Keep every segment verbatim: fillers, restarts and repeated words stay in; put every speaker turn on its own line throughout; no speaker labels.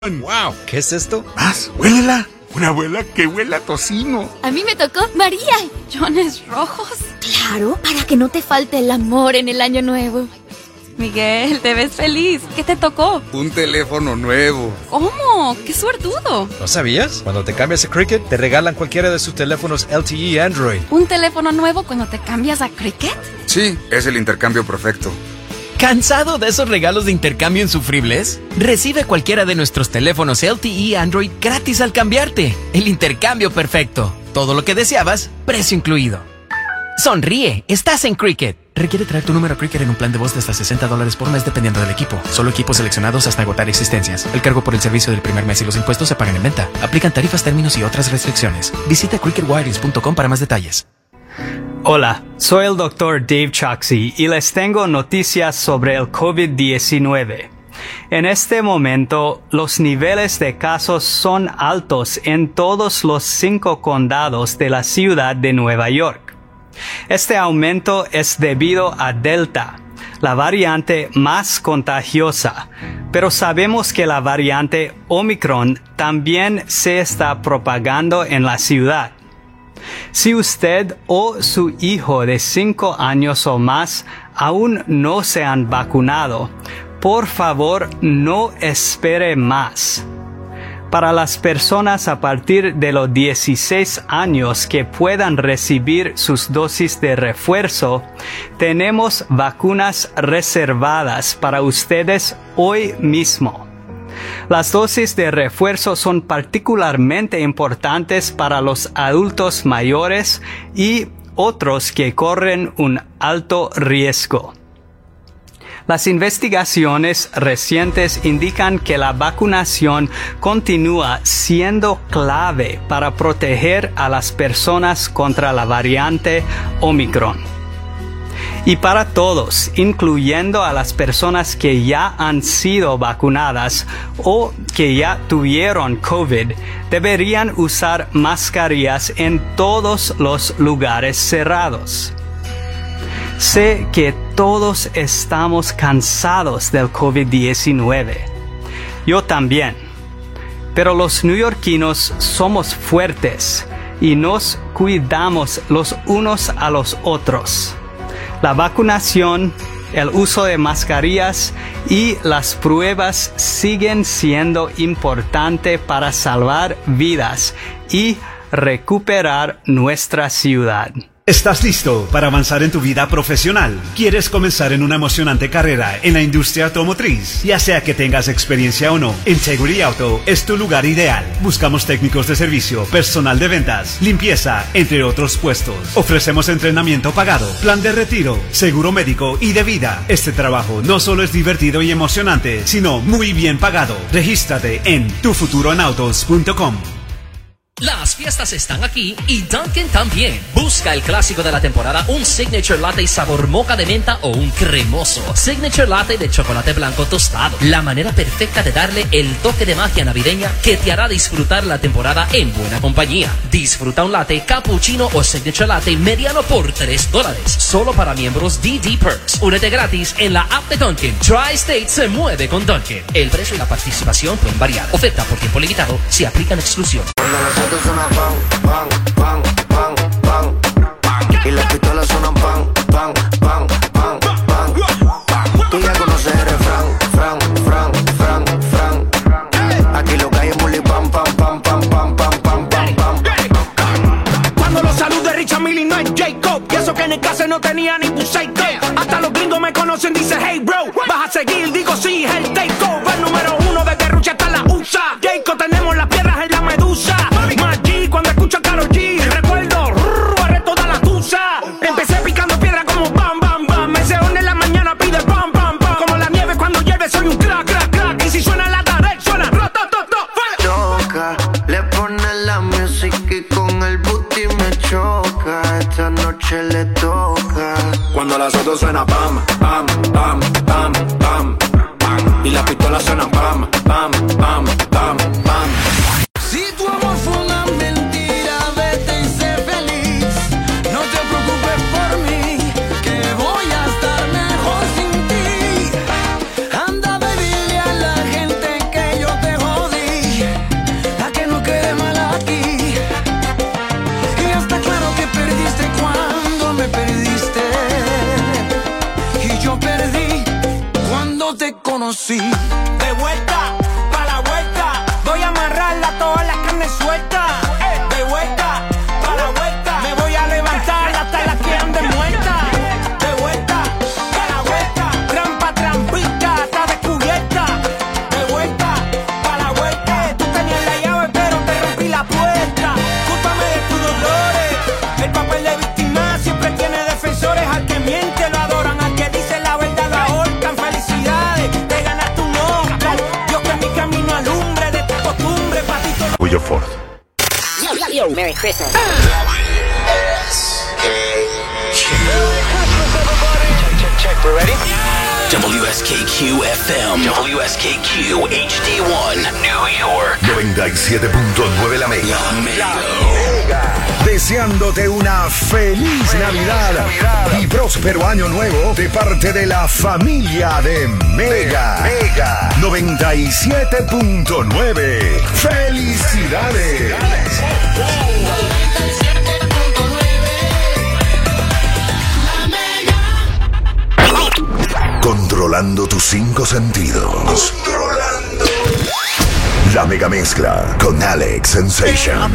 Wow, ¿qué es esto?
Más, huélela. Una abuela que huela a tocino.
A mí me tocó María.
¿Millones rojos?
Claro, para que no te falte el amor en el año nuevo.
Miguel, te ves feliz. ¿Qué te tocó?
Un teléfono nuevo.
¿Cómo? ¡Qué suertudo!
¿No sabías? Cuando te cambias a Cricket, te regalan cualquiera de sus teléfonos L T E Android.
¿Un teléfono nuevo cuando te cambias a Cricket?
Sí, es el intercambio perfecto.
¿Cansado de esos regalos de intercambio insufribles? Recibe cualquiera de nuestros teléfonos L T E Android gratis al cambiarte. El intercambio perfecto. Todo lo que deseabas, precio incluido. Sonríe, estás en Cricket. Requiere traer tu número a Cricket en un plan de voz de hasta sesenta dólares por mes dependiendo del equipo. Solo equipos seleccionados hasta agotar existencias. El cargo por el servicio del primer mes y los impuestos se pagan en venta. Aplican tarifas, términos y otras restricciones. Visita cricket wireless punto com para más detalles.
Hola, soy el doctor Dave Choksi y les tengo noticias sobre el COVID diecinueve. En este momento, los niveles de casos son altos en todos los cinco condados de la ciudad de Nueva York. Este aumento es debido a Delta, la variante más contagiosa, pero sabemos que la variante Omicron también se está propagando en la ciudad. Si usted o su hijo de cinco años o más aún no se han vacunado, por favor no espere más. Para las personas a partir de los dieciséis años que puedan recibir sus dosis de refuerzo, tenemos vacunas reservadas para ustedes hoy mismo. Las dosis de refuerzo son particularmente importantes para los adultos mayores y otros que corren un alto riesgo. Las investigaciones recientes indican que la vacunación continúa siendo clave para proteger a las personas contra la variante Omicron. Y para todos, incluyendo a las personas que ya han sido vacunadas o que ya tuvieron COVID, deberían usar mascarillas en todos los lugares cerrados. Sé que todos estamos cansados del COVID diecinueve. Yo también. Pero los neoyorquinos somos fuertes y nos cuidamos los unos a los otros. La vacunación, el uso de mascarillas y las pruebas siguen siendo importantes para salvar vidas y recuperar nuestra ciudad.
¿Estás listo para avanzar en tu vida profesional? ¿Quieres comenzar en una emocionante carrera en la industria automotriz? Ya sea que tengas experiencia o no, Integrity Auto es tu lugar ideal. Buscamos técnicos de servicio, personal de ventas, limpieza, entre otros puestos. Ofrecemos entrenamiento pagado, plan de retiro, seguro médico y de vida. Este trabajo no solo es divertido y emocionante, sino muy bien pagado. Regístrate en tu futuro en autos punto com.
Las fiestas están aquí y Dunkin' también. Busca el clásico de la temporada, un Signature Latte sabor moca de menta o un cremoso Signature Latte de chocolate blanco tostado. La manera perfecta de darle el toque de magia navideña que te hará disfrutar la temporada en buena compañía. Disfruta un latte, cappuccino o Signature Latte mediano por tres dólares. Solo para miembros D D Perks. Únete gratis en la app de Dunkin'. Tri-State se mueve con Dunkin'. El precio y la participación pueden variar. Oferta por tiempo limitado. Se aplican exclusiones.
Suena pan, pan, pan, pan, pan, y las pistolas suenan pan, pan, pan, pan, pan, pan. Tú ya conoces el refrán, fran, fran, fran, fran. Aquí lo que hay es muli pam, pam, pam, pam, pam, pam, pam, pam, pam.
Cuando los salude Richard Mille no es Jacob, y eso que en el caso no tenía ni buceito. Hasta los gringos me conocen, dice hey bro. Vas a seguir, digo sí, es el takeover número uno de Rucha hasta la U S A. Jacob, tenemos las piedras en la medusa. Cuando escucho a Karol G, recuerdo, barré toda la tusa. Empecé picando piedra como bam, bam, bam. Me se une en la mañana, pide bam, bam, bam. Como la nieve cuando llueve, soy un crack, crack, crack. Y si suena la tarde, suena roto, roto,
choca, le pone la música y con el booty me choca. Esta noche le toca.
Cuando las otras suena pam, pam, pam, pam, pam, pam. Y las pistolas suenan pam, pam, pam, pam, pam.
Si tu amor fue una mentira, vete y sé feliz. No te preocupes por mí, que voy a estar mejor sin ti. Anda, baby, a la gente que yo te jodí.
conocí. De vuelta, pa' la vuelta, voy a amarrarla todas las carnes sueltas. De vuelta, pa' la vuelta, me voy a levantar hasta las que anden muertas. De vuelta, pa' la vuelta, trampa, trampita, está descubierta. De vuelta, pa' la vuelta, tú tenías la llave pero te rompí la puerta. Cúlpame de tus dolores, el papel de víctima siempre tiene defensores. Al que miente lo adoran, al que dice la verdad lo ahorcan. Felicidades, te ganaste un Oscar. Dios que mi camino alumbre de tu costumbre, patito.
Willow Ford.
Yo, yo, yo, Merry Christmas.
We're ready? W S K Q F M, W S K Q H D one, New York.
noventa y siete punto nueve La Mega.
La Mega.
Deseándote una feliz Navidad, Navidad y próspero año nuevo de parte de la familia de Mega. Mega noventa y siete punto nueve. ¡Felicidades! Controlando tus cinco sentidos. Controlando. La mega mezcla con Alex Sensation.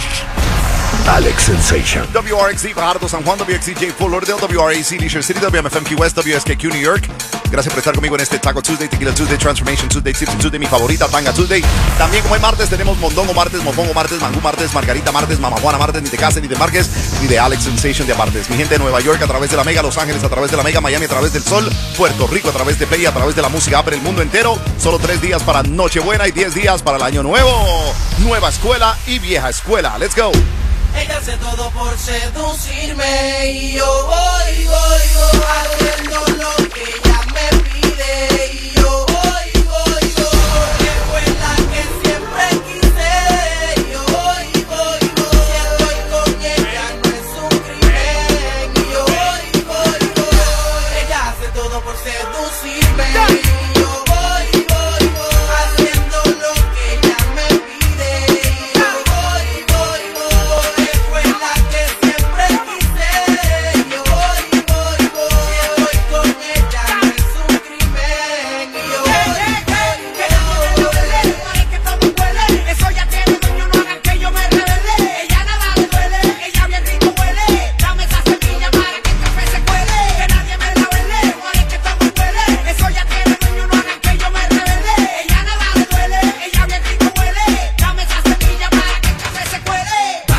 Alex Sensation.
W R X D Fajardo, San Juan, W X D J Fort Lauderdale, W R A C Leisure City, W M F M Key West, W S K Q New York. Gracias por estar conmigo en este Taco Tuesday, Tequila Tuesday, Transformation Tuesday, Tipsy Tuesday, mi favorita, Tanga Tuesday. También como es martes tenemos Mondongo martes, Mofongo martes, Mangú martes, Margarita martes, Mamajuana martes, ni de Casa, ni de Márquez, ni de Alex Sensation de apartes. Mi gente de Nueva York a través de la Mega, Los Ángeles a través de la Mega, Miami a través del Sol, Puerto Rico a través de Play, a través de la música Apple, el mundo entero. Solo tres días para Nochebuena y diez días para el Año Nuevo. Nueva escuela y vieja escuela. Let's go.
Ella hace todo por seducirme y yo voy, voy, voy haciendo lo que ella me pide y yo voy, voy, voy porque fue la que siempre quise y yo voy, voy, voy si estoy con ella no es un crimen y yo voy, voy, voy ella hace todo por seducirme y yo voy, voy, voy haciendo lo que ella me pide y yo voy, voy, voy fue la que siempre quise. Yo voy, voy, voy. Si estoy con ella no es un crimen. Y yo voy, voy, que no me duele. Para que todo huele. Eso ya tiene dueño, no hagan que yo me revele. Ella nada le duele, ella bien rico huele. Dame esa semilla para que el café se cuele. Que nadie me la huele, para que todo huele. Eso ya tiene dueño, no hagan que yo me revele. Ella nada le duele, ella bien rico huele. Dame esa semilla para que el café se cuele.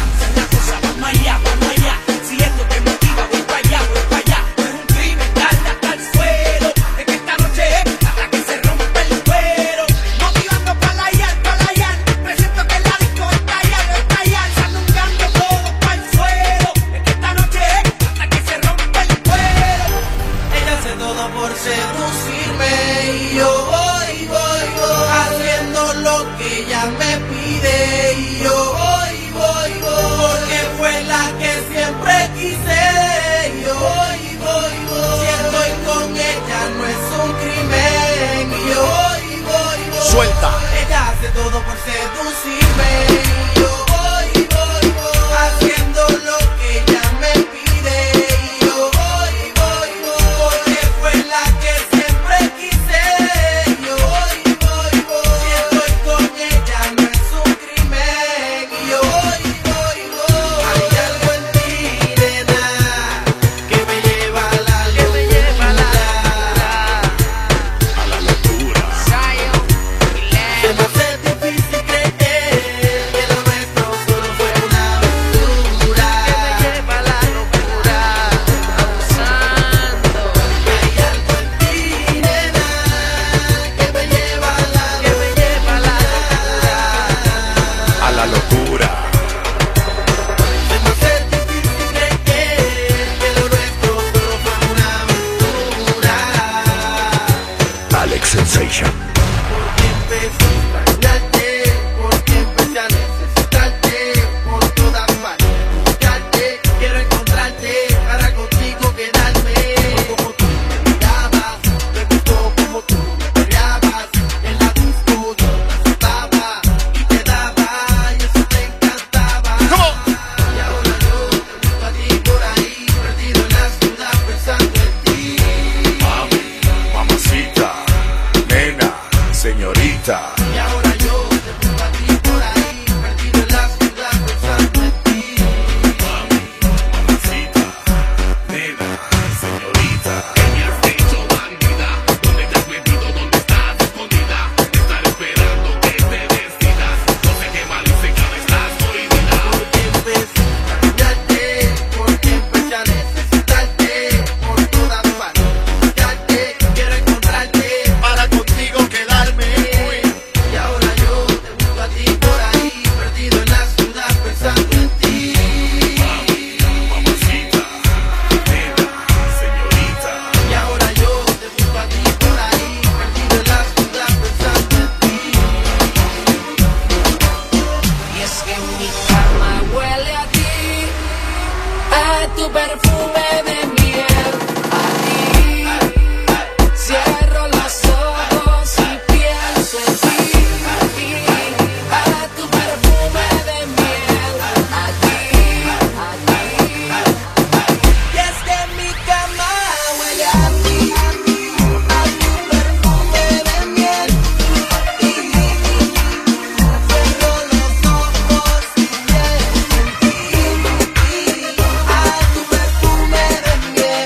Vamos allá, vamos allá. Si esto te motiva, voy para allá, voy para allá. No es un crimen, darle hasta el suelo. Es que esta noche es hasta que se rompe el cuero. Motivando para la yal, para la yal. Presiento que la disco está allá, no está allá. Sandungando todo para el suelo. Es que esta noche es hasta que se rompe el cuero. Ella hace todo por seducirme y yo voy, voy, voy haciendo lo que ella me pide y yo voy, voy, voy porque fue la que siempre quise y yo voy, voy, voy si estoy con ella no es un crimen y yo voy, voy, voy
Suelta.
ella hace todo por seducirme y yo voy, voy, voy haciendo lo que ella me pide y yo voy, voy, voy porque fue la que siempre quise y yo voy, voy, voy si estoy con ella no es un crimen y yo voy, voy, voy hay algo en ti, nena, que me lleva a la locura, que me lleva a la locura, a la locura. Se me hace difícil creer tu perfume de miel. A ti cierro los ojos y pienso en ti. A tu perfume de miel. A ti, a ti. Y es que mi cama huele a ti, a ti, a tu perfume de miel. Y cierro los ojos y pienso en ti. A tu perfume de miel.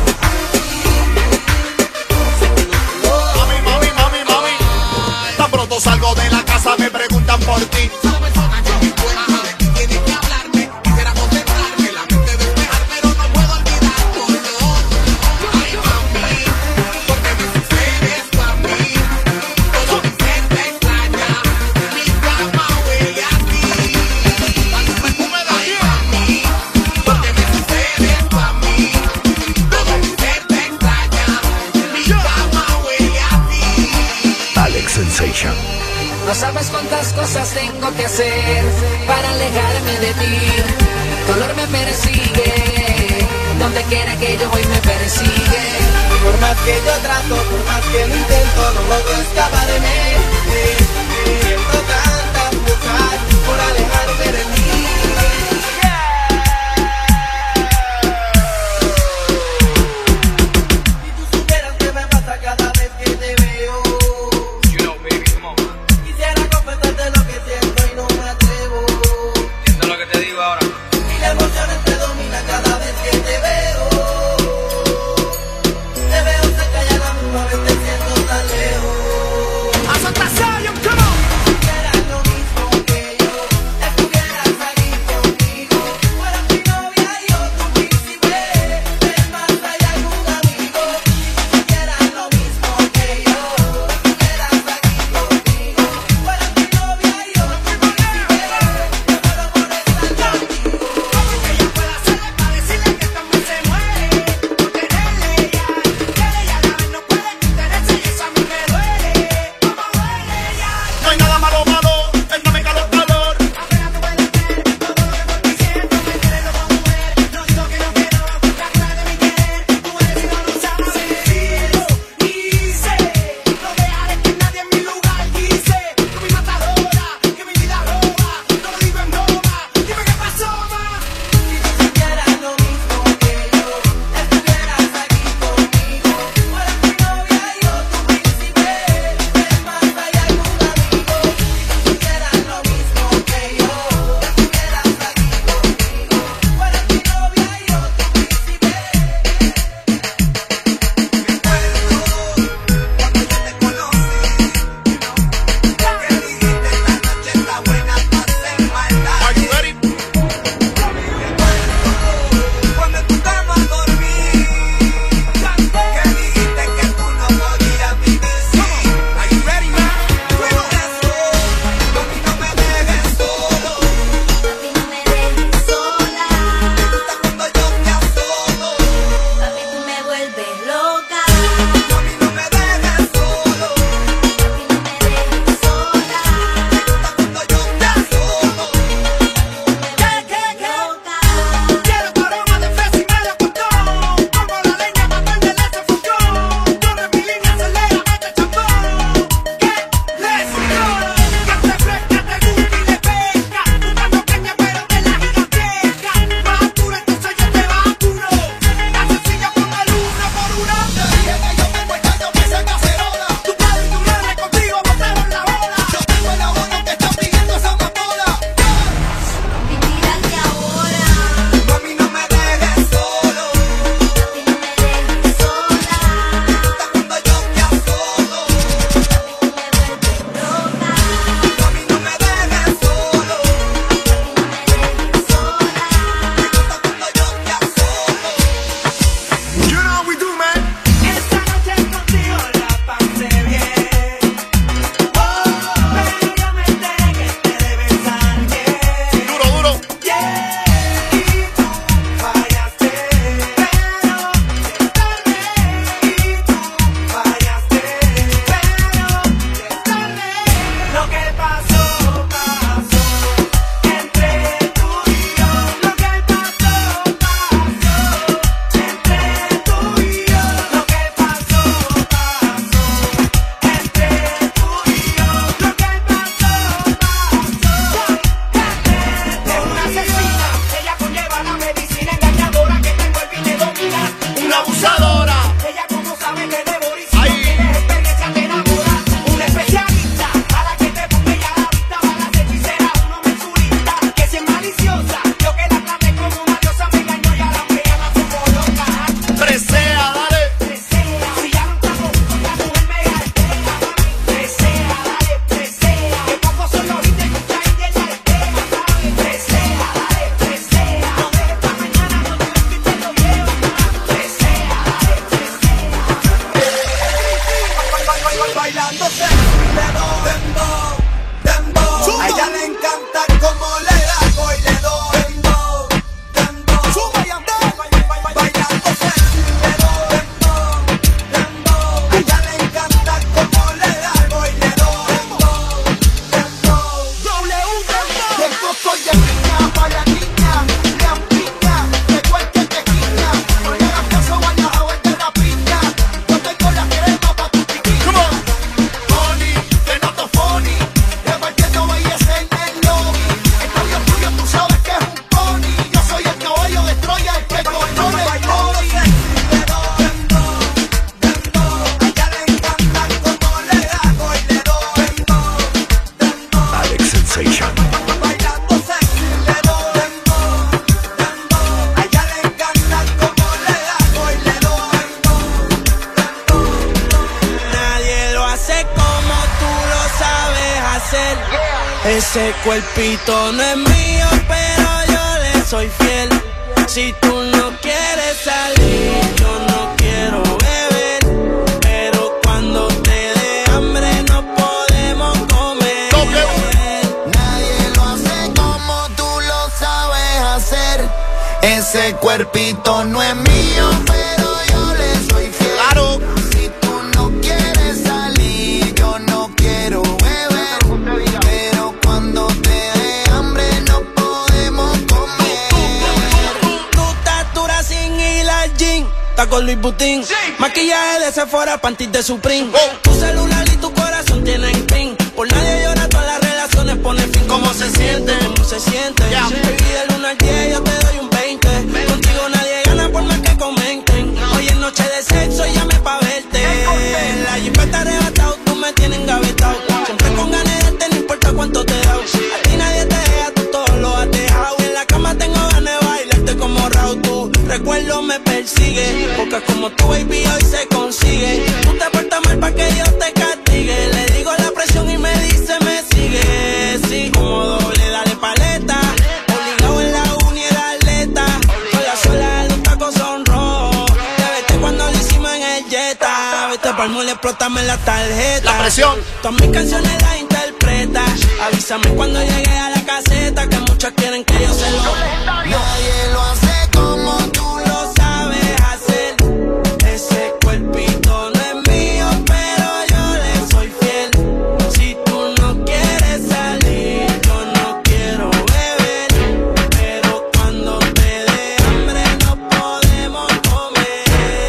Mami, mami, mami, mami. Tan pronto salgo de la casa me preguntan por ti.
Tienes que hablarme, quisiera concentrarme, la mente despejar, pero no puedo olvidar tu olor. Ay, mami, porque me sucede esto a mí. Todo mi ser te extraña, mi cama huele a ti. A tu perfume de miel. Ay, mami, porque me sucede esto a mí. Todo mi ser te extraña, mi cama huele a ti.
Alex Sensation.
No sabes cuántas cosas tengo que hacer para alejarme de ti. Tu olor me persigue, donde quiera que yo voy me persigue. Por más que yo trato, por más que lo intento, no logro escapar de mí. Siento tantas cosas por alejarme de ti. Si tú supieras qué me pasa cada vez que te veo. Quisiera confesarte lo que siento y no me atrevo.
¿Entiendes lo que te digo ahora?
Y la emoción te domina cada vez que te veo. Te veo cerca y a la misma vez te siento tan lejos. Hasta Zion, come on! encanta como le hago y le doy. Dembow, dembow, sube y anda, bailando sexy le doy. Dembow, dembow, a ella le encanta como le hago y le doy. Dembow, dembow, doble U dembow. De coco y de piña pa' la niña, la piña, de cualquier tequila. Porque gracioso vaya a ver de la piña. Yo tengo la crema pa' tu piquilla. Funny, te noto funny, repartiendo belleza en el lobby. El novio tuyo tú sabes que es un pony. Yo soy el caballo de Troya, el que controla el body. Le doy, dembow, dembow, a ella le encanta como le hago y le doy. Dembow, dembow,
Alex Sensation.
bailando sexy le doy. Dembow, dembow, a ella le encanta como le hago y le doy.
Nadie lo hace como tú lo sabes hacer. Ese cuerpito no es mío, pero yo le soy fiel. Si tú no quieres salir, yo no quiero beber. Pero cuando te dé hambre no podemos comer.
Nadie lo hace como tú lo sabes hacer. Ese cuerpito no es mío, pero yo le soy fiel. Claro. Si tú no quieres salir, yo no quiero beber. Pero cuando te dé hambre no podemos comer.
Tú estás dura sin ir al gym. Estás con Louis Vuitton. Maquillaje de Sephora, panties de Supreme. Tu celular y tu corazón tienen pin. Por nadie llora, todas las relaciones ponen fin. ¿Cómo se siente? ¿Cómo se siente? Baby, del uno al diez yo te doy un veinte. Contigo nadie gana por más que comenten. Hoy es noche de sexo, llame pa' verte. La jipeta arrebatado, tú me tienes engavetado. Siempre con ganas de darte, no importa cuánto te da. A ti nadie te deja, tú todo lo has dejado. En la cama tengo ganas de bailarte como Raúl. Tu recuerdo me persigue, porque como tu baby hoy se consigue. Tú te portas mal pa' que Dios te castigue. Le digo la presión y me dice me sigue. Sí, como doble, dale paleta. Obligado en la uni era atleta. Con la suela de los tacos son rojos. Te vete cuando lo hicimos en el Jetta. Vete pa'l mall, explótame la tarjeta.
La presión.
Todas mis canciones las interpreta. Avísame cuando llegue a la caseta, que muchos quieren que yo se lo.
Nadie lo hace como tú lo sabes hacer.
Ese cuerpito no es mío, pero yo le soy fiel. Si tú no quieres salir, yo no quiero beber. Pero cuando te dé hambre no podemos comer.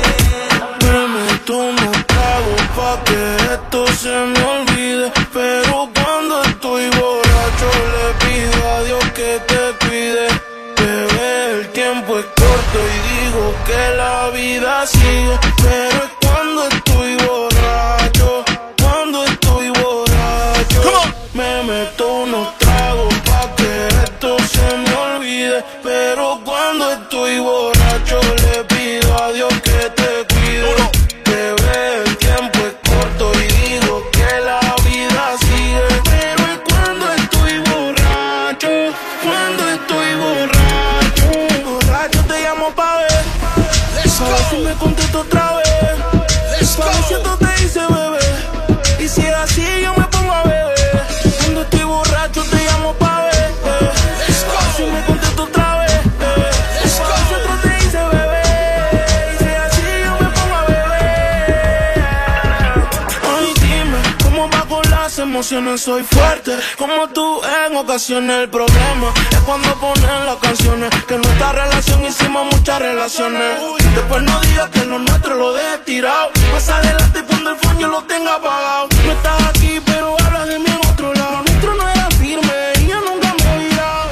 Me meto unos tragos pa' que esto se me olvide. Pero cuando estoy borracho le pido a Dios que te cuide. Bebé, el tiempo es corto y digo que la vida sigue. Pero es cuando estoy borracho, cuando estoy borracho. Me meto unos tragos pa' que esto se me olvide. Pero cuando estoy borracho le pido a Dios que te cuide. Bebé, el tiempo es corto y digo que la vida sigue. Pero es cuando estoy borracho, cuando estoy borracho. Borracho te llamo pa' ver, pa' ver si me contesto otra vez. Pa' ver si esto te dice bebé. Y si es así yo me pongo a beber. Cuando estoy borracho te llamo pa' ver, pa' ver si me contesto otra vez. Pa' ver si otro te dice bebé. Y si es así yo me pongo a beber. Ay, dime, ¿cómo va con las emociones? Soy fuerte, como tú en ocasiones. El problema es cuando ponen las canciones. Que en nuestra relación hicimos muchas relaciones. Después no digas que lo nuestro lo dejes tirado. Más adelante cuando el phone yo lo tenga apagado. No estás aquí pero hablas de mí en otro lado. Lo nuestro no era firme y yo nunca me he virado.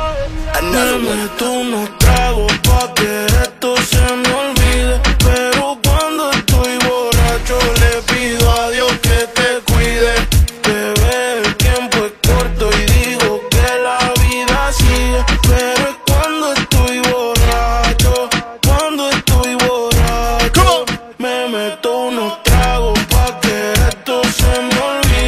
Me meto unos tragos pa' que esto se me olvide. Pero cuando estoy borracho le pido a Dios que te cuide. Bebé, el tiempo es corto y digo que la vida sigue. Pero es cuando estoy borracho, cuando estoy borracho. Me meto unos tragos pa' que esto se me olvide.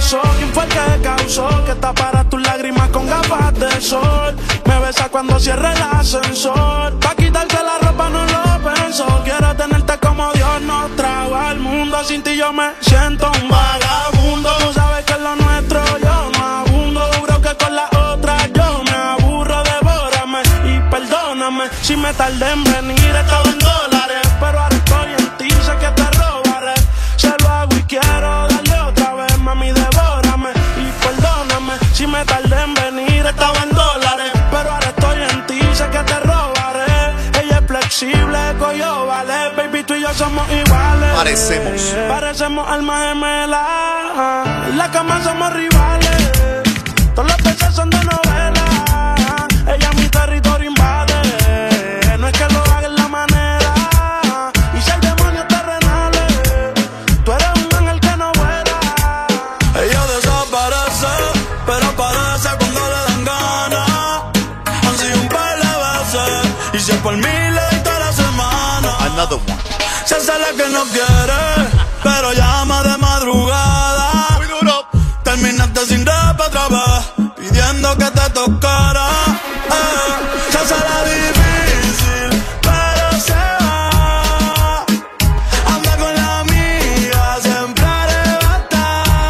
pasó? ¿Quién fue el que causó que taparas tus lágrimas con gafas de sol? Me besa cuando cierre el ascensor. Pa' quitarse la ropa no lo pensó. Quiero tenerte como Dios nos trajo al mundo. Sin ti yo me siento un vagabundo. Tú sabes que es lo nuestro, yo no abundo. Juro que con la otra yo me aburro. Devórame y perdóname si me tardé en venir. Estaba en dólares, pero ahora estoy en ti. Sé que te robaré, se lo hago y quiero darle otra vez. Mami, devórame y perdóname si me tardé en venir. Estaba en dólares, pero ahora estoy en ti. Sé que te robaré. Ella es flexible, coyo, vale. Baby, tú y yo somos iguales.
Parecemos.
Parecemos almas gemelas. En la cama somos rivales. Todos los besos son de novela. Ella mi territorio invade. No es que lo haga en la manera. Y si el demonio terrenal, tú eres un ángel que no vuela. Ella desaparece, pero aparece cuando le dan ganas. Han sido un par de veces. Y si es por mí le doy toda la semana.
Another one.
Se hace la que no quiere, pero llama de madrugada.
Muy duro.
Terminaste sin rap otra vez, pidiendo que te tocara. Eh, se hace la difícil, pero se va. Anda con la amiga, siempre arrebata.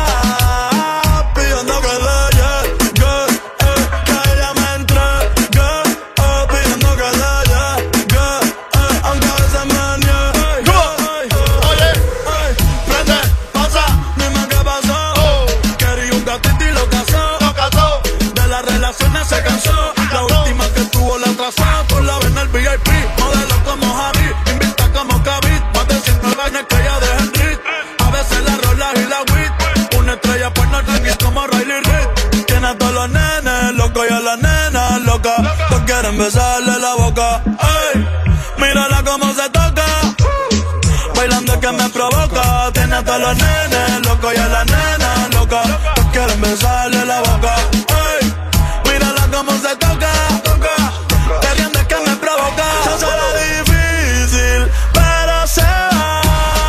Pidiendo que le llegue, eh, que ella me entregue. Eh, pidiendo que le llegue, eh, aunque a veces me niegue.
Oye, prende, pasa.
Dime qué pasó.
Oh.
Quería un gatito y lo casó.
Lo casó.
De las relaciones se cansó. La última que tuvo la atrasó. Por la vena el V I P. Modelo como Javi. Invita como Kavit. Más de ciento vainas que ella de Henry. A veces la rola y la weed. Una estrella por no tener como Riley Reid. Tiene a todos los nenes locos y a las nenas locas. Todos quieren besarle la boca. Ey, mírala cómo se toca. Bailando que me provoca. Tiene a todos los nenes locos y a las nenas locas. Todos quieren besarle la boca. Ey, mírala cómo se toca. Queriendo que me provoca. Se hace la difícil, pero se va.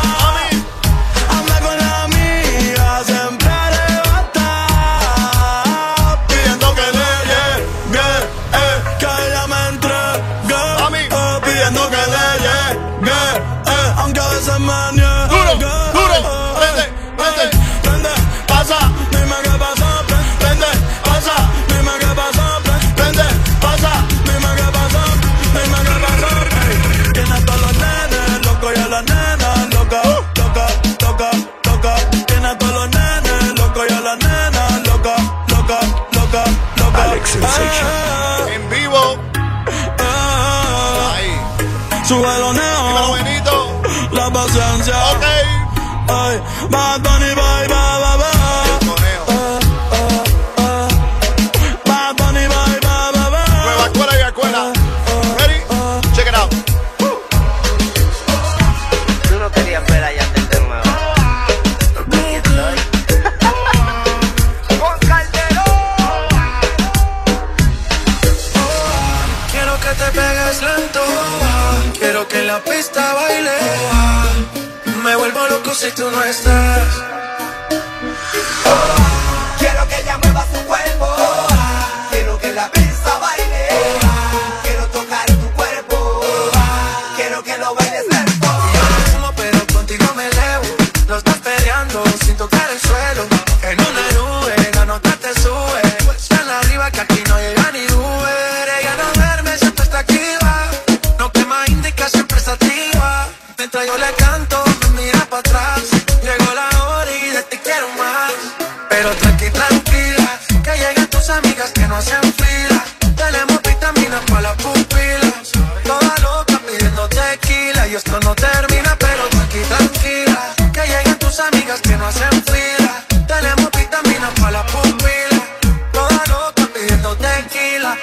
Anda con la amiga, siempre arrebata. Pidiendo que le llegue, eh, que ella me entregue. Eh, pidiendo que le llegue, eh, aunque a veces me niegue.
Duro, duro. Prende, prende,
prende,
pasa.
Dime qué pasó.
Prende, pasa.
Dime qué pasó.
Prende, pasa.
Dime qué pasó. Dime qué pasó. Ey, tiene a todos los nenes locos y a las nenas locas. Loca, loca, loca. Tiene a todos los nenes locos y a las nenas locas. Loca, loca, loca.
Alex Sensation.
En vivo.
Ay.
Ahí.
Súbelo,
Dímelo,
neo.
Benito.
La paciencia.
Ok.
Ay, Bad Bunny, bye, bye, bye, bye.
El coneo.
Bad Bunny, bye, bye, bye, bye.
Nueva escuela y escuela. Ready? Check it out.
Tú no querías ver allá desde nuevo. Aquí estoy. Con Calderón.
Quiero que te pegues lento. Quiero que en la pista baile. Me vuelvo loco si tú no estás.
Quiero que ella mueva su cuerpo. Quiero que la pista baile. Quiero tocar tu cuerpo. Quiero que lo bailes lento.
Fumo, pero contigo me elevo. Lo estás peleando sin tocar el suelo. En una nube, la nota te sube. Tan arriba que aquí no llega ni Uber. Ella no duerme, siempre está activa. No quema indica, siempre está activa. Mientras yo le canto, me mira para atrás. Llegó la hora y de ti quiero más. Pero tranqui, tranquila, que lleguen tus amigas que no hacen fila. Tenemos vitaminas para las pupilas. Toda loca pidiendo tequila. Y esto no termina, pero tranqui, tranquila, que lleguen tus amigas que no hacen fila. Tenemos vitaminas para las pupilas. Toda loca pidiendo tequila.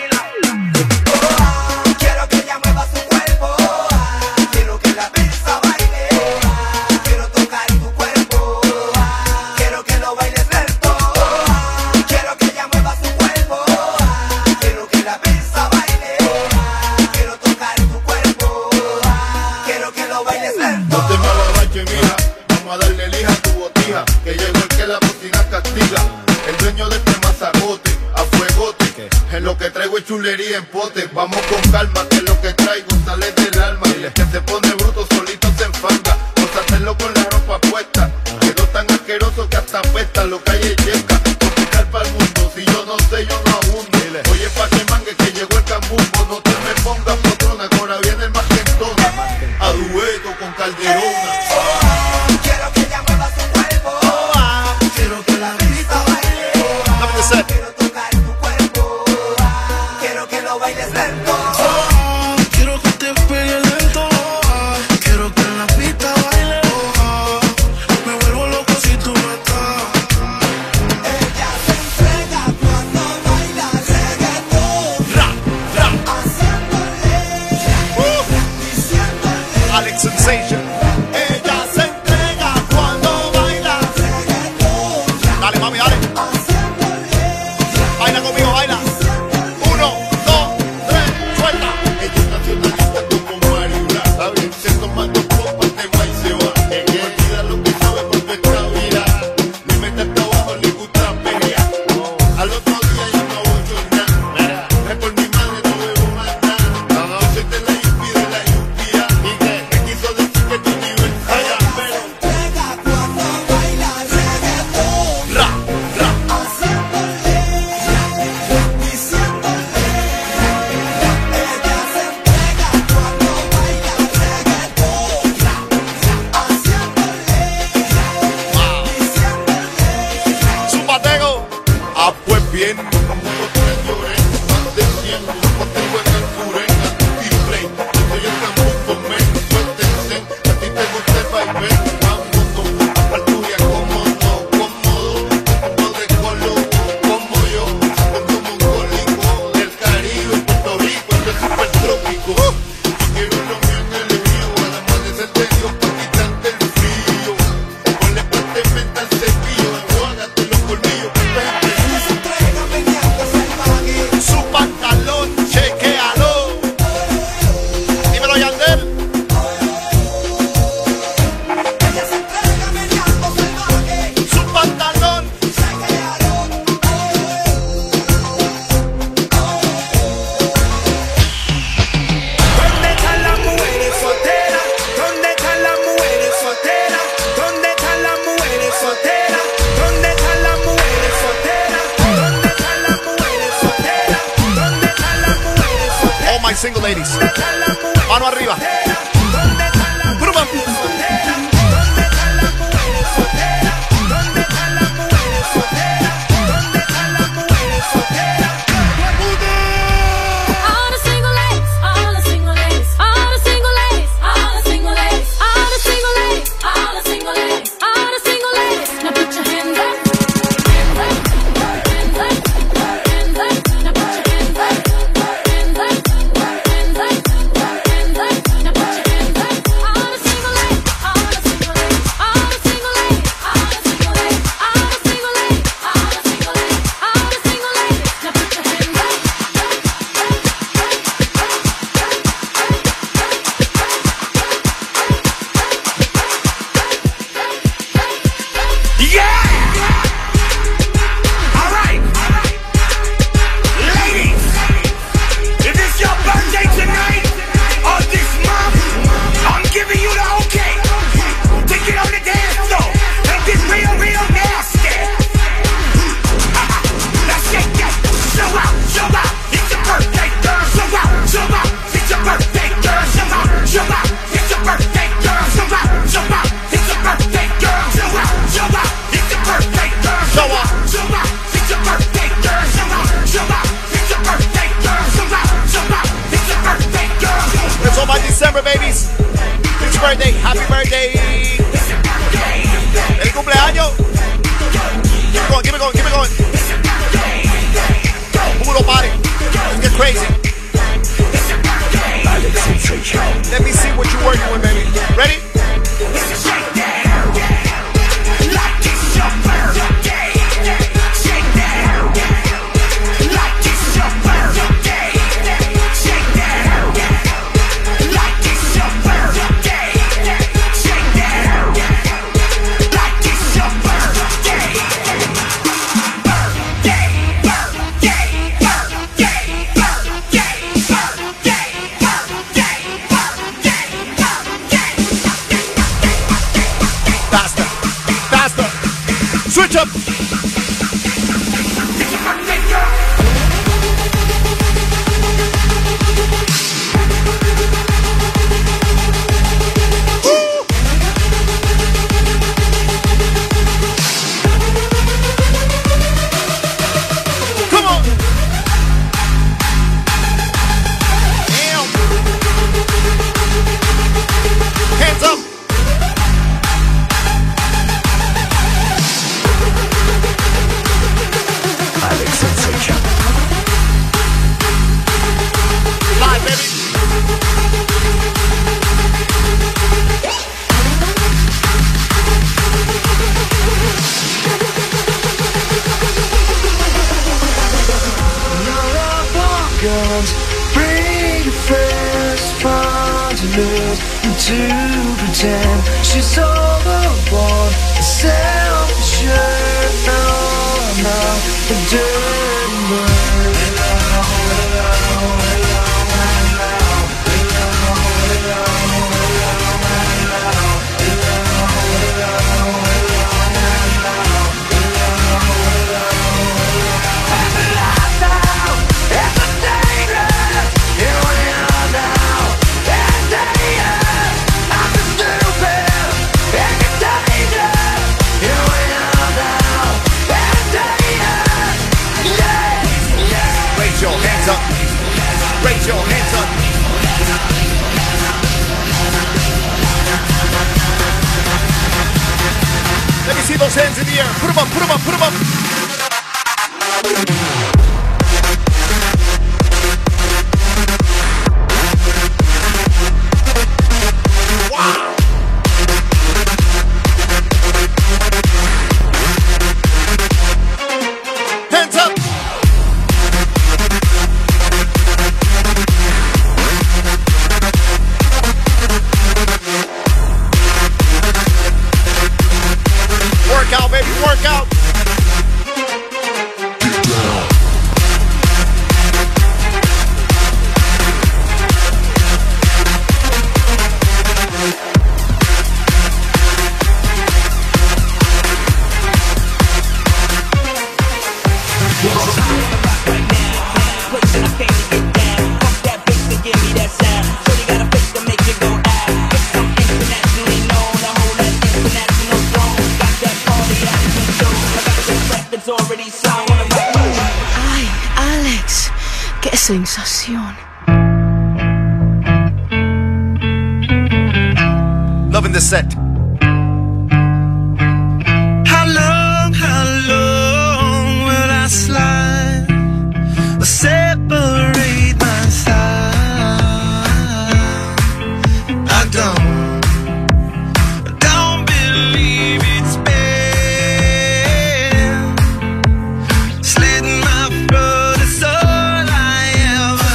Quiero que ella mueva su cuerpo. Quiero que la pista baile. Quiero tocar tu cuerpo. Quiero que lo bailes lento. Quiero que ella mueva su cuerpo.
chulería en pote. Vamos con calma, que lo que traigo sale del alma. Y el que se pone bruto solito se enfanga. Por hacerlo con la ropa puesta. Quedó tan asqueroso que hasta apesta. Lo que hay es yeca. Tropical para el mundo. Si yo no sé, yo no abundo. Oye, pa' que mangue que llegó el cambumbo. No te me pongas potrona, que ahora viene el Marquentona. A dueto con Calderona.
Quiero que ella mueva su cuerpo. Quiero que la vista baile. Quiero tocar tu cuerpo. Quiero que lo bailes lento.
Quiero que te pegue lento. Quiero que en la pista baile. Me vuelvo loco si tú no estás.
Ella se entrega cuando baila reggaetón.
Ra, ra.
Haciéndole, diciéndole.
Alex Sensation.
Ella se entrega cuando baila reggaetón.
Dale, mami, dale. Baila conmigo, baila. Uno, dos, tres, suelta.
Ella es nacionalista como Mariula. ¿Sabes? Se toma dos copas de guay y se va. Ella olvida lo que sabe porque está viral. Le mete hasta abajo, le gusta pelear. Al otro día ya no voy a nada. Es por mi madre, no bebo más nada. Yo soy de la yupi, de la yupia. ¿Y qué? Me quiso decir que tu nivel falla, pero
Entrega cuando baila reggaetón.
Ra, ra.
Haciéndole, diciéndole. Ella se entrega cuando baila reggaetón. Haciéndole, diciéndole.
Zumbatego.
ah, pues bien. Como los tres lloré, más de cien. Ponte buena en Curenga, T-Play. Yo soy el cambumbo, men. Suéltense. A ti te gusta el vaivén. Vámonos. Alturia, como no, cómodo. No de colo, como yo. Como mongólico del Caribe, Puerto Rico, este super trópico. Quiero lo mío en el río. Al amanecer te dio pa' quitarte el frío. Ponle parte mental cepillo. Enjuágate los colmillos.
Ella se entrega meneando salvaje.
Su pantalón, chequéalo. Dímelo, Yandel.
Ella se entrega meneando salvaje.
Su pantalón.
¿Dónde están las mujeres solteras? ¿Dónde están las mujeres solteras? ¿Dónde están las mujeres solteras? ¿Dónde están las mujeres solteras? ¿Dónde están las mujeres solteras? ¿Dónde están las mujeres solteras?
All my single ladies. Mano arriba.
¿Dónde están las
Put 'em up.
mujeres solteras? ¿Dónde están las mujeres solteras? ¿Dónde están las mujeres solteras? ¿Dónde están las mujeres solteras?
All the single ladies, all the single ladies, all the single ladies, all the single ladies, all the single ladies, all the single ladies, all the single ladies. Now put your hands up, hands up, hands up, hands up. Now put your hands up, hands up, hands up, hands up. Now put your hands up. All the single ladies, all the single ladies, all the single ladies, all the single ladies, all the single ladies, all the single ladies, all the single ladies. Now put your hands up.
Yeah! All right. Ladies, if it's your birthday tonight or this month, I'm giving you the okay to get on the dance floor and get real, real nasty. Now shake that, show out, show out. It's your birthday, girl, show out, show out. It's your birthday, girl, show out, show out. It's your birthday, girl, show out, show out. It's your birthday, girl, show out, show out. It's your birthday, girl, show out, show out. It's your birthday, girl, show out, show out. It's your birthday, girl, show out, show out. It's your birthday, girl.
It's all my December babies. It's your birthday. Happy birthday. El cumpleaños. Keep it going, keep it going, keep it going. Puro party. Let's get crazy. Let me see what you're working with, baby. Ready?
Shake that, like it's your birthday. Shake that, like it's your birthday. Shake that, like it's your birthday. Shake that, like it's your birthday.
Switch up.
To pretend she's overboard, self-assured. No, I'm not a dirty word. Hello, hello, hello, hello, hello,
Raise your hands up. Let me see those hands in the air. Put them up, put them up, put them up. Wow. Hands up. Work out, baby, work out.
Ay, Alex, qué sensación.
Loving this set.
How long, how long will I slide? Separate my side. I don't, don't believe it's been slitting my throat. It's all I ever.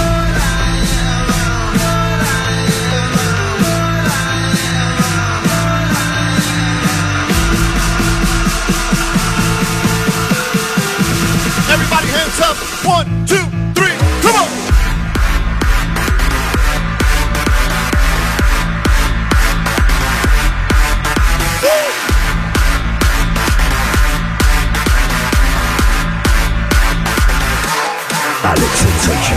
Everybody hands up. One, two, three, come on.
Alex Sensation.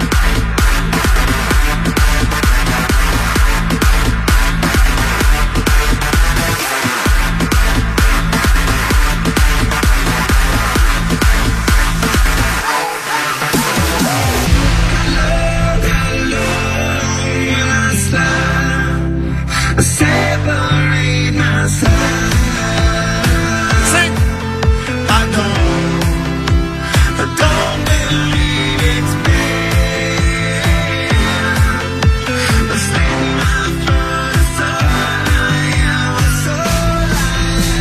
Separate my side.
Sing.
I don't, I don't believe it's been slitting my throat. It's all I am. It's all I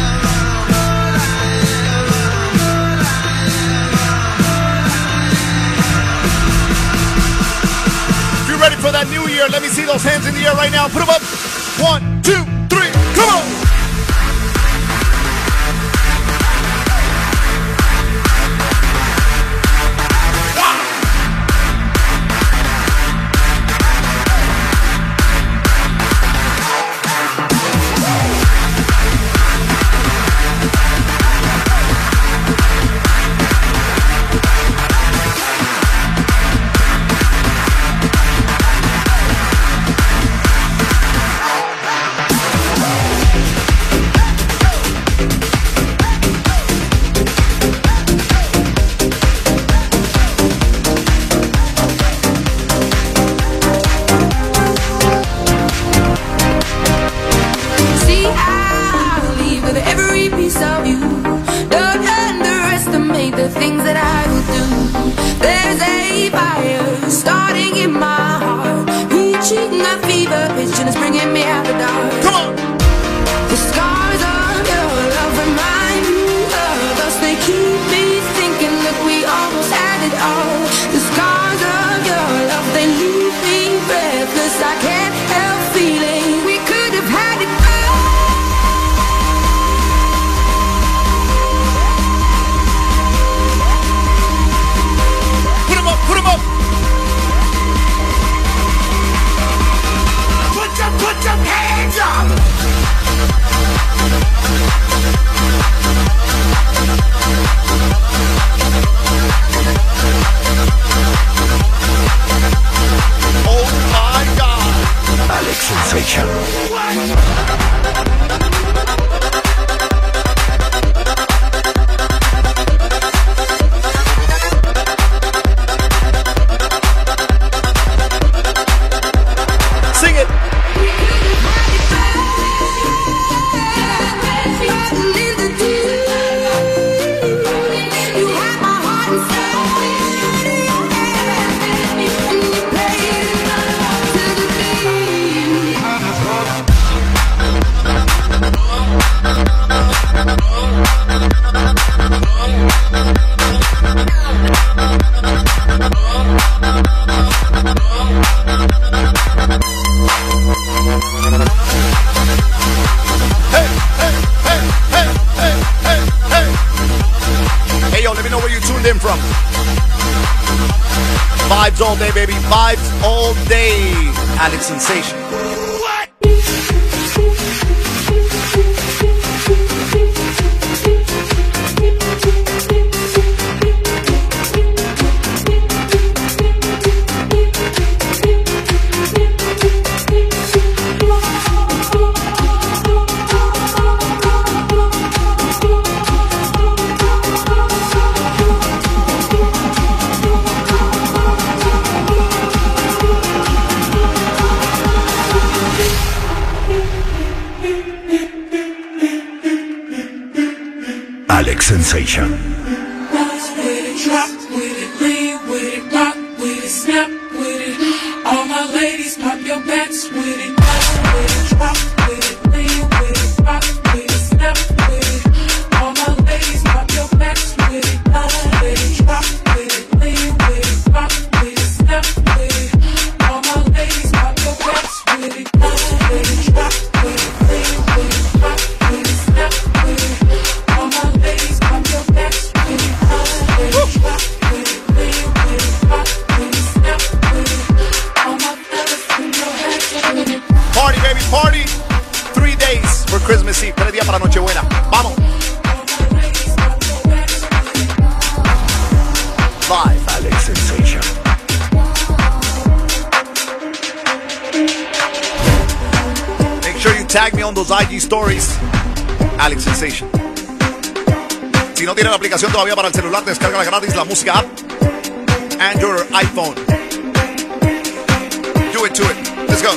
If you're ready for that new year, let me see those hands in the air right now. Put them up. One, two, three, come on. Let me know where you tuned in from. Vibes all day, baby. Vibes all day. Alex Sensation.
Alex Sensation.
Bounce with it, drop with it, lean with it, rock with it, snap with it. All my ladies, pop your backs with it. Bounce with it, drop with it, lean with it, rock with it, snap with it. All my ladies, pop your backs with it. Bounce with it, drop with it, lean with it, rock with it, snap with it. All my ladies, pop your backs with it. Bounce with it, drop with it, lean with it, rock with it, snap with it. All my ladies, pop your backs with it. Bounce with it, drop with it, lean with it, rock with it, snap with it. All my fellas, put your hands with it.
Party, baby, party. Three days for Christmas Eve. Tres días para Nochebuena. Vamos. Live.
Alex Sensation.
Make sure you tag me on those I G stories. Alex Sensation. Si no tiene la aplicación todavía para el celular, descarga gratis la música app and your iPhone. Do it to it. Let's go.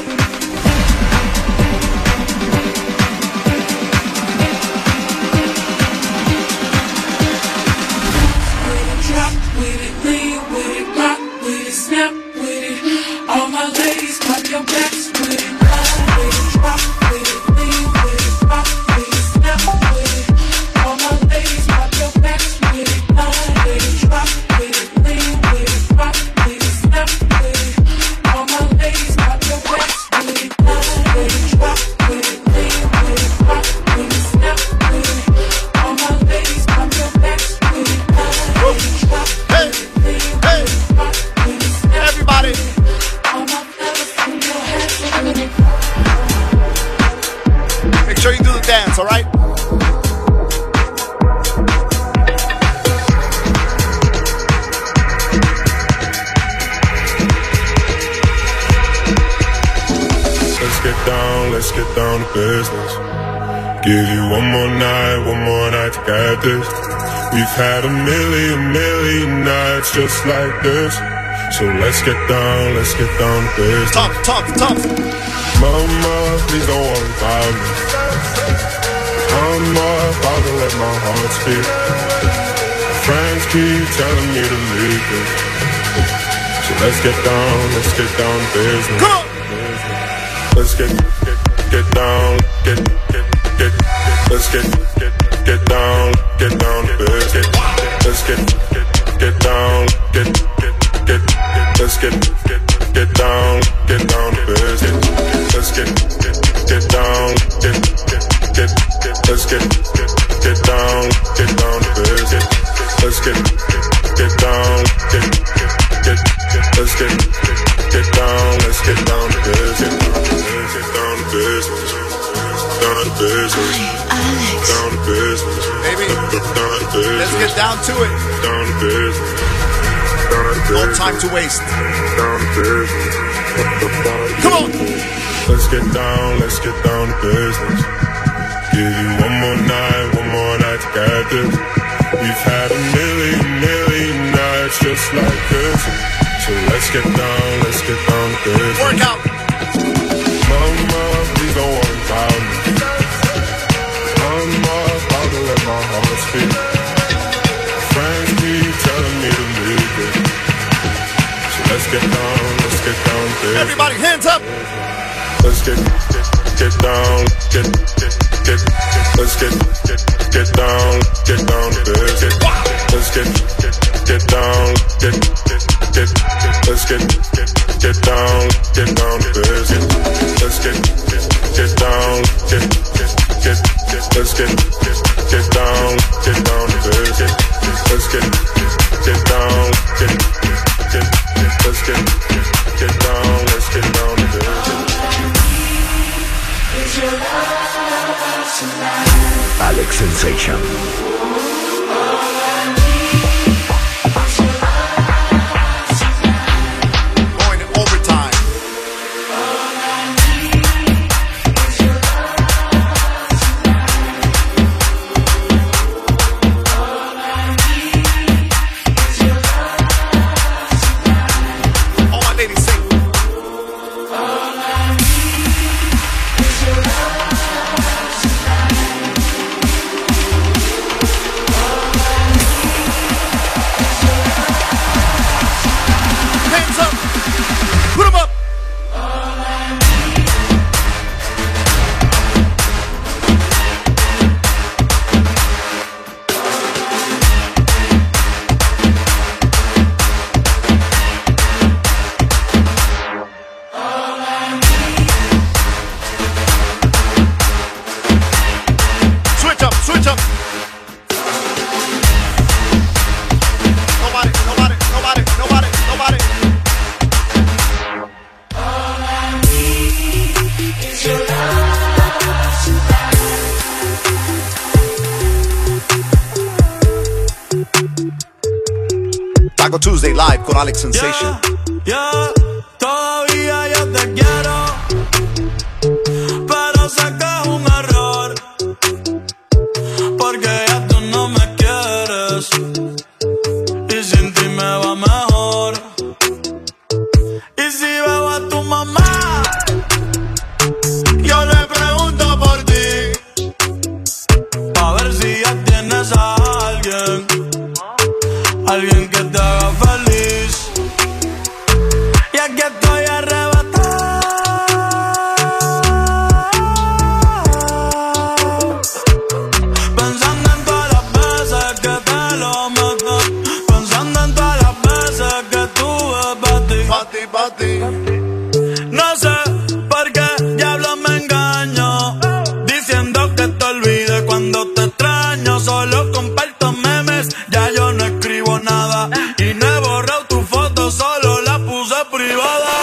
Drop with it, lean with it, rock with it, snap with it. All my ladies, pop your backs with it. Bounce with it, drop with it, lean with it, rock with it, snap with it. All my ladies, pop your backs with it. Bounce with it, drop with it, lean with it, rock with it, snap with it. All my ladies, pop your backs with it. Bounce with it, drop with it, lean with it, rock with it, snap with it. All my ladies, pop your backs with it.
Hey, hey, everybody. Make sure you do the dance, all right?
Let's get down, let's get down to business. Give you one more night, one more night to get this. We've had a million, million nights just like this. So let's get down, let's get down to business.
Talk, talk, talk.
Mama, please don't worry about me. I'm about to let my heart speak. Friends keep telling me to leave it. So let's get down, let's get down to business.
Come on.
Let's get, get, get down, get, get, get, let's get, get, get down, get down to business. Let's get, get, get down, get, get, get, let's get, get, get down, get down to business. Let's get, get, get down, get, get, get, let's get, get, get down, get down to business. Let's get, get, get down, get, get, get, let's get, get, get down, let's get down to business. Let's get down to business. Down to business. Down to business.
Baby,
down to business.
let's get down to it.
Down to business. Down to
No
business.
time to waste.
Down to business.
Come on.
Let's get down, let's get down to business. Give you one more night, one more night to get this. We've had a million, million nights just like this. So let's get down, let's get down to business.
Work out.
Mama, please don't worry about me. I'm about to let my heart speak. Friends keep telling me to leave it. So let's get down, let's get down to business.
Everybody, hands up.
Let's get, get, get down, get, get, get, let's get, get, get down, get down to business. Let's get, get, get down, get, get, get, let's get, get, get down, get down to business. Let's get, get, get down, get, get, get, let's get, get, get down, get down to business. Let's get
Taco Tuesday live con Alex Sensation.
Yeah, todavía yo te quiero, pero sé que es un error, porque ya tú no me quieres y sin ti me va mejor. Y si veo a tu mamá, yo le pregunto por ti, a ver si ya tienes a alguien, alguien que te haga feliz. Y aquí estoy arrebatado, pensando en todas las veces que te lo meto, pensando en todas las veces que tuve para ti,
pa' ti, pa' ti.
No sé por qué diablo me engaño, diciendo que te olvide cuando te extraño. Solo comparto memes, ya yo no escribo nada, y no he borrado tu foto, solo la puse privada.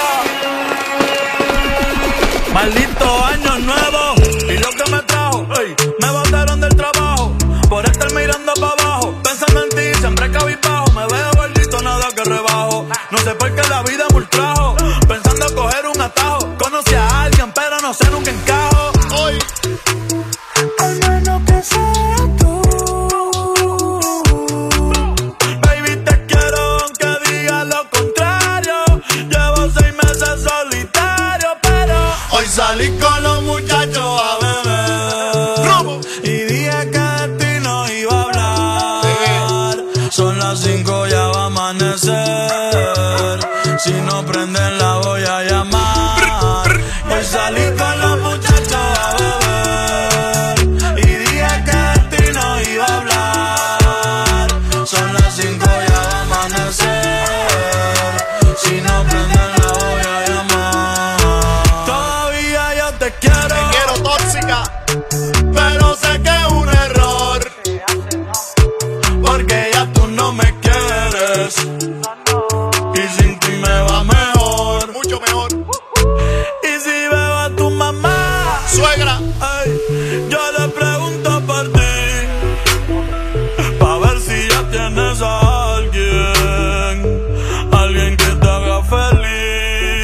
Maldito año nuevo, y lo que me trajo, ey, me botaron del trabajo, por estar mirando para abajo, pensando en ti, siempre cabizbajo. Me veo gordito, nada que rebajo, no sé por qué la vida me ultrajo, pensando coger un atajo. Conocí a alguien, pero no sé, nunca encajo. Hoy, al menos que sea tú, baby, te quiero aunque diga lo contrario. Llevo seis meses solitario, pero hoy salí con los muchachos a beber y dije que de ti no iba a hablar. Son las cinco, ya va a amanecer, si no prenden la voy a llamar. Y hoy salí con los muchachos a beber y dije que de ti no iba a hablar. Son las cinco, ya va a amanecer, si no prenden la voy a llamar. Todavía yo te quiero,
Te quiero tóxica.
pero sé que es un error, porque ya tú no me quieres y sin ti me va mejor.
Mucho mejor.
Y si veo a tu mamá,
Suegra.
ay, yo le pregunto por ti, pa' ver si ya tienes a alguien, alguien que te haga feliz.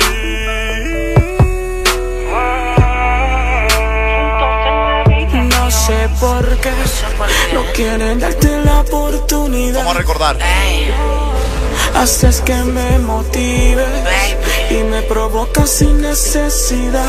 No sé por qué no quieren darte la oportunidad.
Vamos a recordar.
Haces que me motive y me provoca sin necesidad.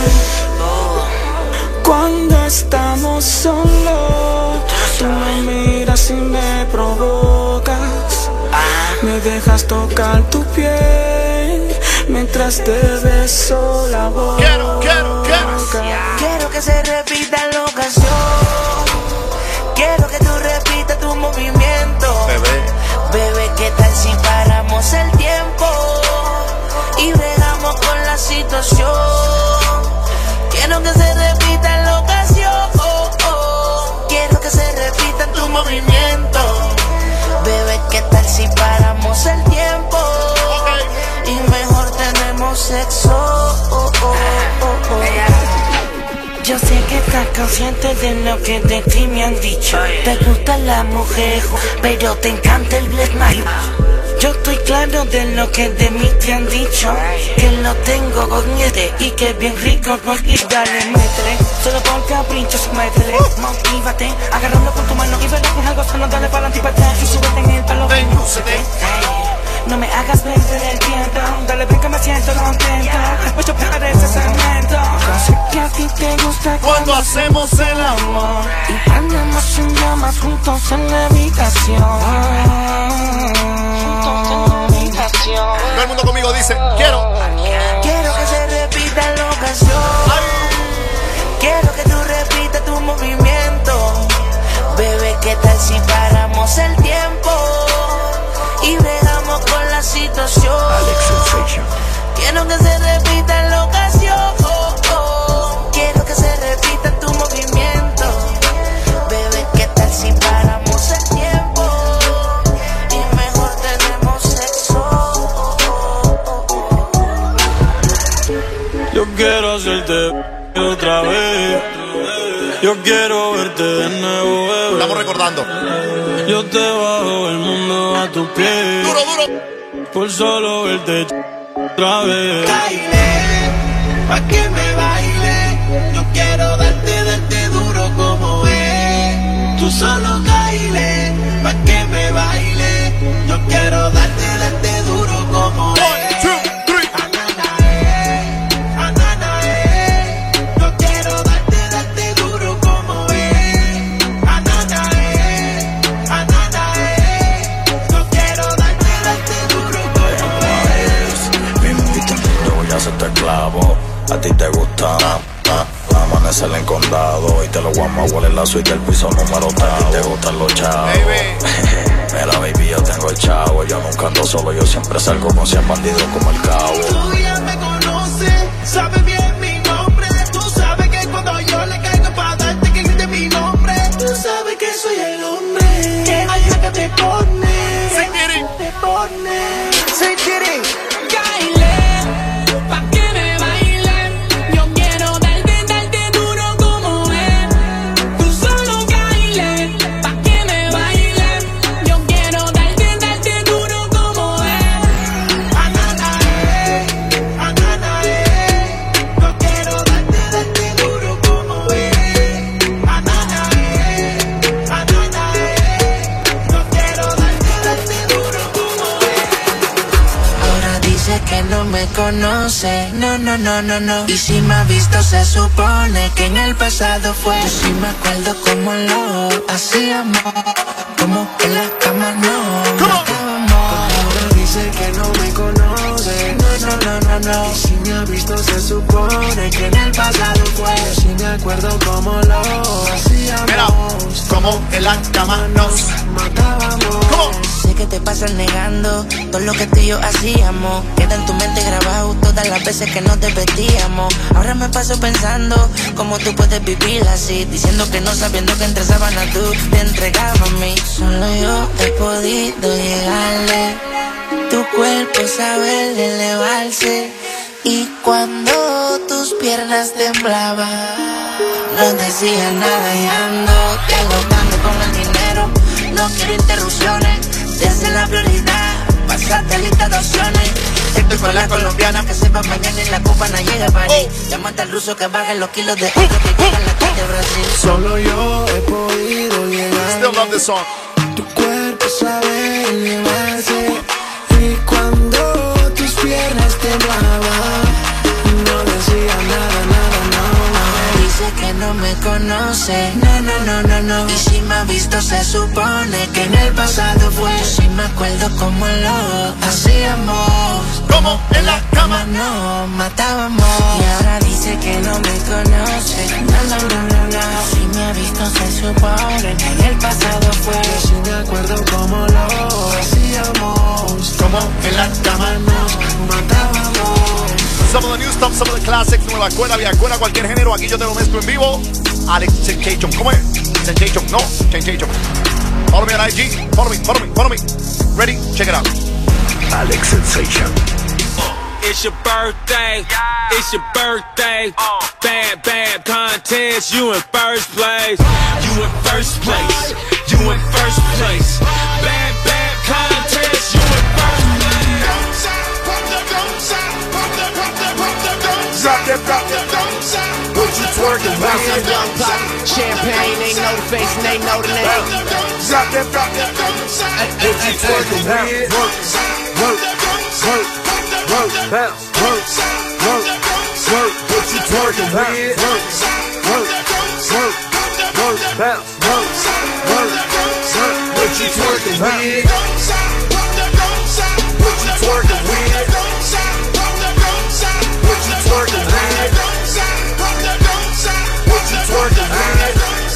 Cuando estamos solos, tú me miras y me provocas. Me dejas tocar tu piel mientras te beso la boca.
Quiero, quiero, quiero.
Quiero que se repita la ocasión. Quiero que tú repitas tu movimiento.
Bebé.
Bebé, ¿qué tal si paramos el tiempo y bregamos con la situación? Quiero que se repita la ocasión. Oh, oh. Quiero que se repita tu movimiento. Bebé, ¿qué tal si paramos el tiempo y mejor tenemos sexo? Oh, oh, oh, oh. Yo sé que estás consciente de lo que de ti me han dicho. Te gusta la mujer, pero te encanta el black night. Yo estoy claro de lo que de mí te han dicho, que lo tengo goñete y que bien rico. Y dale, métele, solo por caprichos, métele. Motívate, agárralo con tu mano y verás que es algo sano. Dale para adelante y súbete en el palo. Ven, lúcete. No me hagas perder el tiempo. Dale, ven que me siento contento. Mucho parece cemento. Sé que a ti te gusta
Cuando hacemos el amor
y andamos en llamas juntos en la habitación.
Todo el mundo conmigo dice, quiero.
Quiero que se repita la ocasión. Quiero que tú repitas tu movimiento. Bebé, ¿qué tal si paramos el tiempo y bregamos con la situación?
Alex Sensation.
Quiero que se repita la ocasión. Oh, oh. Quiero que se repita tu movimiento. Bebé, ¿qué tal si paramos el tiempo y mejor tenemos sexo? Oh, oh, oh.
Yo quiero hacerte otra vez. Yo quiero verte de nuevo, bebé.
Estamos recordando.
Yo te bajo el mundo a tus pies.
Duro, duro.
por solo verte otra vez.
Baile, pa' que me baile. Yo quiero darte, darte duro como es. Tú solo baile, pa' que me baile. Yo quiero darte, darte duro como es. One, two, three. Ananae, ananae. Yo quiero darte, darte duro como es. Ananae, ananae. Yo quiero darte, darte duro como es.
Mi invita, yo voy a hacerte esclavo. A ti te gusta amanecer en condado y te lo vamos a huele en la suite del piso número tres. A ti te gustan los chavos. Mira, baby, yo tengo el chavo. Yo nunca ando solo, yo siempre salgo con cien bandidos como el cabo.
Tú ya me conoces, sabes bien mi nombre. Tú sabes que cuando yo le caigo para darte que grite mi nombre. Tú sabes que soy el hombre que hay que te pone, te pone. Say Diddy.
Baile, pa' que me baile. Yo quiero darte, darte duro como es. Tú solo baile, pa' que me baile. Yo quiero darte, darte duro como es.
Ananae, ananae. Yo quiero darte, darte duro como es. Ananae, ananae. Yo quiero darte, darte duro como es. Ahora dice que no me conoce, no, no, no, no, no. Y si me ha visto se supone que en el pasado fue. Yo sí me acuerdo como lo hacíamos, como en la cama no matábamos. Ahora dice que no me conoce, no, no, no, no, no. Y si me ha visto se supone que en el pasado fue. Yo sí me acuerdo como lo hacíamos.
Mira, como en la cama nos
matábamos. Sé que te pasas negando todo lo que tú y yo hacíamos. Queda en tu mente grabado todas las veces que nos vestíamos. Ahora me paso pensando cómo tú puedes vivir así, diciendo que no, sabiendo que entre sábanas tú te entregabas a mí. Solo yo he podido llegarle. Tu cuerpo sabe elevarse. Y cuando tus piernas temblaban, no decía nada y ando te agotando con el dinero. No quiero interrupciones, desde la prioridad, pasarte lista de opciones. Estoy con la colombiana que sepa mañana y la cubana llega a París. Llámate al ruso que baje los kilos de otro que llega a la calle Brasil. Solo yo he podido llegar.
Still love this song.
Tu cuerpo sabe elevarse. Y cuando tus piernas temblaban, no decía nada, nada, no. Dice que no me conoce, no, no, no, no, no. Y si me ha visto se supone que en el pasado fue. Yo sí me acuerdo como lo hacíamos,
como en la cama
nos matábamos. Y ahora dice que no me conoce, no, no, no, no, no. Si me ha visto se supone que en el pasado fue. Yo sí me acuerdo como lo hacíamos,
como en la cama
nos matábamos.
Some of the new stuff, some of the classics, nueva escuela, vieja escuela, cualquier género, aquí yo te lo mezclo en vivo. Alex Sensation, ¿cómo es? Sensation, no, Sensation. Follow me on I G, follow me, follow me, follow me. Ready? Check it out.
Alex Sensation.
It's your birthday, it's your birthday. Bad, bad contest, you in first place. You in first place, you in first place. Bad, bad contest, you in first place.
Drop that, drop that, what you twerking, man?
Young pop, champagne, they know the face and they know the name.
Drop that, drop that, what you twerking, man? Work, work, work, work, bounce, work, work, work, what you twerking, man? Work, work, work, work, bounce, work, work, work, what you twerking, man? What you twerking, man? What you twerking, man? What you twerking, man?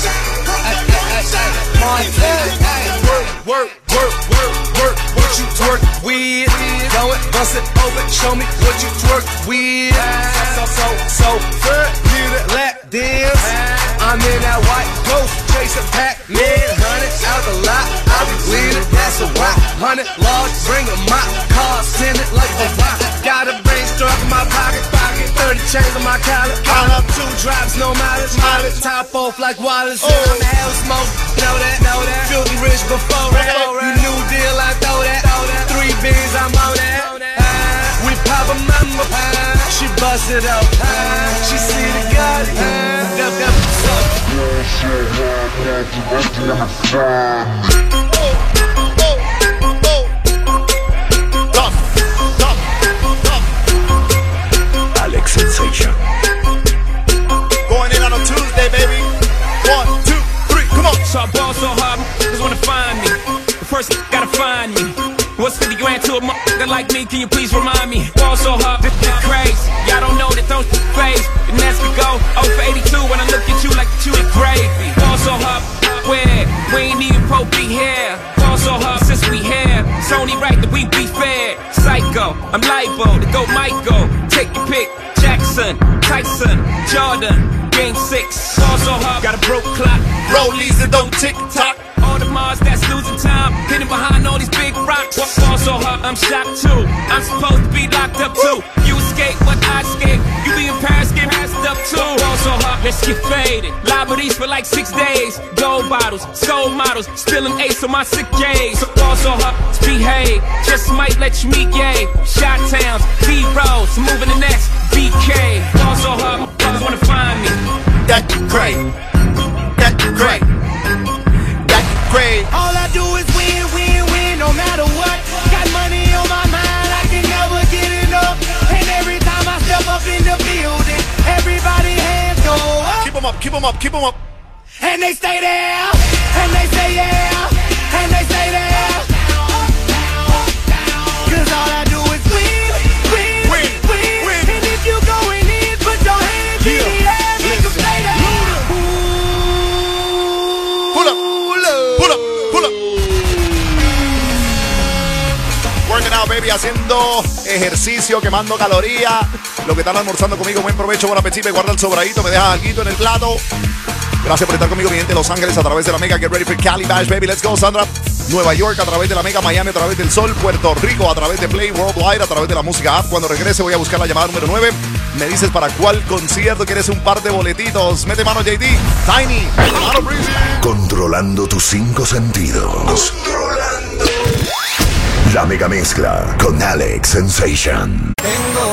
Work, work, work, work, work, what you twerk with? Go it, bust it open, show me what you twerk with. So, so, so, good, need a lap dance. I'm in that white ghost, chasing Pac-Man. Hundred out the lot, I'll be bleeding, that's a rock. Hundred large, bring a mop, car, send it like a rock. Got a brain struck in my pocket, pocket, thirty chains on my collar. Collar, two drops, no mileage, mileage, top off like Wallace. Oh. I'm the hell smoke, know that, know that. Filthy rich before that, you new deal, I throw that, throw that. Three beans, I'm on that.
bust it out. She see the got it. Def, def,
Alex Sensation.
Going in on a Tuesday, baby. One, two, three, come on.
So I ball so hard, just wanna find me. But first, you gotta find me. What's fifty grand to a motherfucker like me? Can you please remind me? Ball so hard, this shit crazy. Y'all don't know that those phase. The next we go, oh for eighty-two when I look at you like you ain't gravy. Ball so hard, where? We ain't even pro be here. Ball so hard since we here. It's only right that we be fair. Psycho, I'm libo to go Michael. Take your pick, Jackson, Tyson, Jordan. Game six, ball so hard, got a broke clock.
Rollies that don't tick tock.
All the Mars that's losing time, hidden behind all these big rocks. Ball so hard, I'm shocked too. I'm supposed to be locked up too. You escape, but I escape. You be in Paris, get messed up too. Ball so hard, let's get faded. Liberties for like six days. Gold bottles, soul models, spilling ace on my sick days. So ball so hard, let's behave. Just might let you meet gay. Shot towns, B rolls, moving the next B K. Ball so hard, motherfuckers wanna find me.
That great, that great, that great.
all I do is win, win, win, no matter what. Got money on my mind, I can never get enough. And every time I step up in the building, everybody hands go up.
Keep 'em up, keep 'em up, keep 'em up.
And they stay there, and they say yeah, and they stay there. Cause all I do is win, win, win, win. And if you going in, put your hands in the air, make 'em stay there.
Pull up, pull up, pull up. Working out, baby, haciendo ejercicio, quemando calorías. Lo que están almorzando conmigo, buen provecho, buen apetito. Me guarda el sobradito, me deja algo en el plato. Gracias por estar conmigo, mi gente de Los Ángeles, a través de la Mega. Get ready for Cali Bash, baby. Let's go, Sandra. Nueva York, a través de la Mega. Miami, a través del Sol. Puerto Rico, a través de Play Worldwide, a través de la música app. Cuando regrese, voy a buscar la llamada número nueve. Me dices para cuál concierto quieres un par de boletitos. Mete mano, J D. Tiny. Mano, Breezy.
Controlando tus cinco sentidos. Controlando. La Mega Mezcla con Alex Sensation.
Tengo